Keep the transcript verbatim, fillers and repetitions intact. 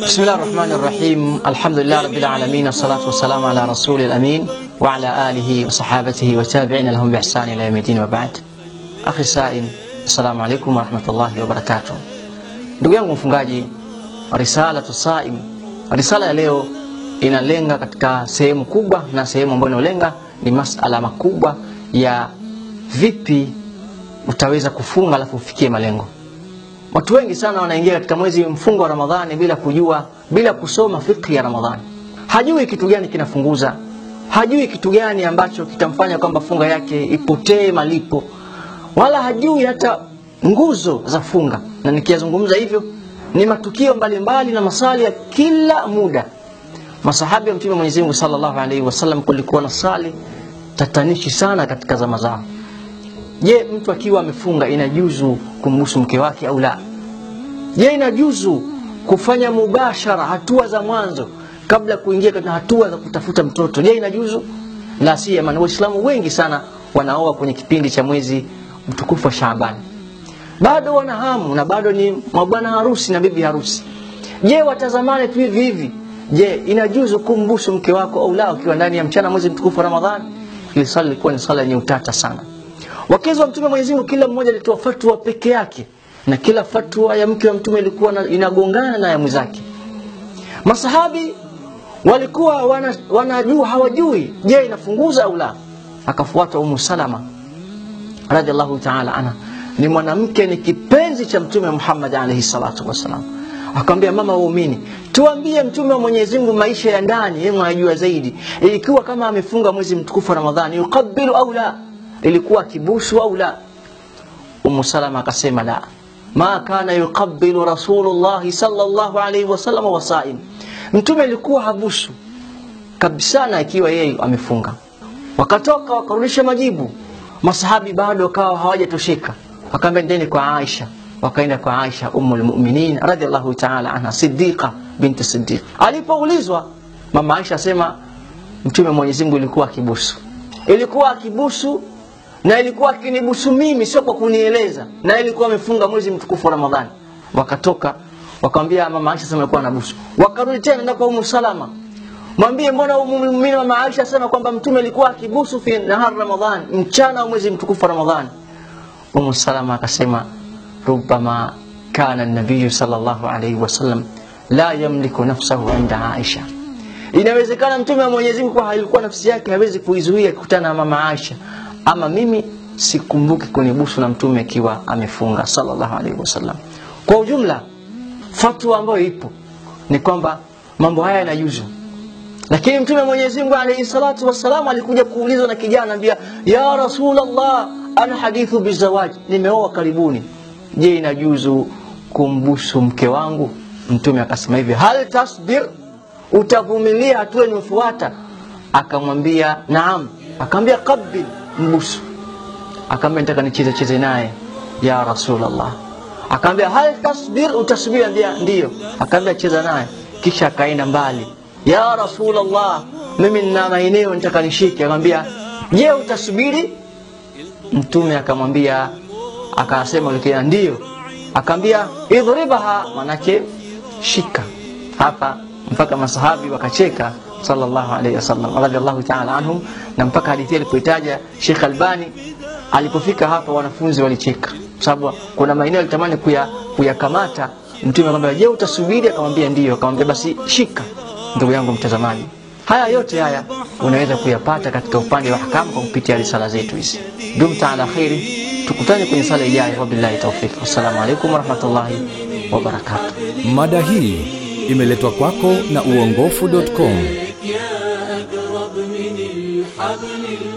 بسم الله الرحمن الرحيم. الحمد لله رب العالمين، والصلاة والسلام على رسول الأمين وعلى آله وصحابته وتابعين لهم بإحسان إلى يوم الدين. وبعد. أخي السائل، السلام عليكم ورحمة الله وبركاته. Ndugu yangu mfungaji, risala tusaim, risala ya leo inalenga katika sehemu kubwa, na sehemu ambayo inalenga ni masala makubwa ya vipi utaweza kufunga alafu ufikie malengo. Watu wengi sana wanaingia katika mwezi mfungo wa Ramadhani bila kujua, bila kusoma fiqh ya Ramadhani. Hajui kitu gani kinafunguza, hajui kitu gani ambacho kitamfanya kwamba funga yake ipotee malipo, wala hajui hata nguzo za funga. Na nikizungumza hivyo ni matukio mbalimbali na masali ya kila muda. Masahabi wa Mtume Mwenyezi Mungu sallallahu alaihi wasallam kulikuwa na sali tatanishi sana katika zama zao. Je, mtu akiwa amefunga inajuzu kumbusu mke wake au la? Je, inajuzu kufanya mubashara hatua za mwanzo kabla kuingia katika hatua za kutafuta mtoto? Je, inajuzu? La si, maana Waislamu wengi sana wanaoa kwenye kipindi cha mwezi mtukufu wa Shaaban. Bado wana hamu na bado ni mabwana harusi na bibi harusi. Je, watazamane tu hivi hivi? Je, inajuzu kumbusu mke wako au la ukiwa ndani ya mchana mwezi mtukufu wa Ramadhani? Hili swali lilikuwa ni swali yenye utata sana. Wakezi wa Mtume Mwenyezi Mungu kila mmoja alitoa fatwa peke yake, na kila fatwa ya mke wa Mtume ilikuwa inagongana na ya mwenzake. Masahabi walikuwa wana, wanajua hawajui je inafunguza au la. Akafuata Ummu Salama radhiallahu ta'ala anha, ni mwanamke ni kipenzi cha Mtume Muhammad alayhi salatu wasalam. Akamwambia, mama waumini, tuambie Mtume wa Mwenyezi Mungu maisha ya ndani, yeye anajua zaidi, ikiwa kama amefunga mwezi mtukufu wa Ramadhani yuqabbilu au la, ilikuwa kibusu au la? Ummu Salama akasema la, ma kana yuqabbilu Rasulullah sallallahu alayhi wasallam wa sa'im, Mtume alikuwa habusu kabisa na ikiwa yeye amefunga. Wakatoka wakarudisha majibu, masahabi bado wakawa hawajatosheka, wakaambia ndeni kwa Aisha. Wakaenda kwa Aisha ummul mu'minin radhiallahu ta'ala anha, Siddiqa binti Siddiq. Alipoulizwa, mama Aisha asema Mtume Mwenyezi Mungu ilikuwa kibusu, ilikuwa kibusu na ilikuwa kinibusu mimi, sio kwa kunieleza, na ilikuwa amefunga mwezi mtukufu wa Ramadhani. Wakatoka wakamwambia mama Aisha sema alikuwa anabusu. Wakarudi tena kwa Ummu Salama, mwambie mbona muumini mama Aisha sema kwamba Mtume alikuwa akibusu fi nahar Ramadhani, mchana wa mwezi mtukufu wa Ramadhani. Ummu Salama akasema rubama kana an-nabiy sallallahu alayhi wasallam la yamliku nafsahu inda Aisha, inawezekana Mtume wa Mwenyezi Mungu alikuwa nafsi yake hawezi kuizuia kukutana na mama Aisha, ama mimi sikumbuki kunibusu na Mtume akiwa amefunga sallallahu alayhi wasallam. Kwa ujumla fatwa ambayo ipo ni kwamba mambo haya yanajuzu, lakini Mtume Mwenyezi Mungu alayhi salatu wasallam alikuja kuulizwa na kijana, anambia, ya Rasulullah, ana hadithu bizawaj, nimeoa karibuni, je inajuzu kumbusu mke wangu? Mtume akasema hivi, hal tasbir, utavumilia hatua inayofuata? Akamwambia naam. Akamwambia qabbil, mbusu. Akamwambia nataka nicheze cheze naye ya Rasulullah. Akamwambia hal tasbir, utasubiri? Ndio ndio. Akamwambia cheza naye. Kisha akaenda mbali, ya Rasulullah, mimi nina maeneo nataka nishike. Akamwambia je utasubiri? Mtume akamwambia, akasema yule ndio. Akamwambia idhribaha, manake shika hapa, mpaka masahabi wakacheka sallallahu alayhi wasallam radhiallahu ta'ala anhum, na mpaka hadithi ilipoitaja Sheikh Albani alipofika hapa wanafunzi walicheka, sababu kuna maeneo alitamani kuya kuyakamata. Mtume akamwambia je utasubiri? Akamwambia ndio. Akamwambia basi shika. Ndugu yangu mtazamaji, haya yote haya unaweza kuyapata katika upande wa ahkamu kwa kupitia risala zetu hizi. Dumta ala khairi, tukutane kwenye sala ijayo. Wabillahi tawfik, wassalamu alaykum warahmatullahi wabarakatuh. Mada hii imeletwa kwako na uongofu dot com.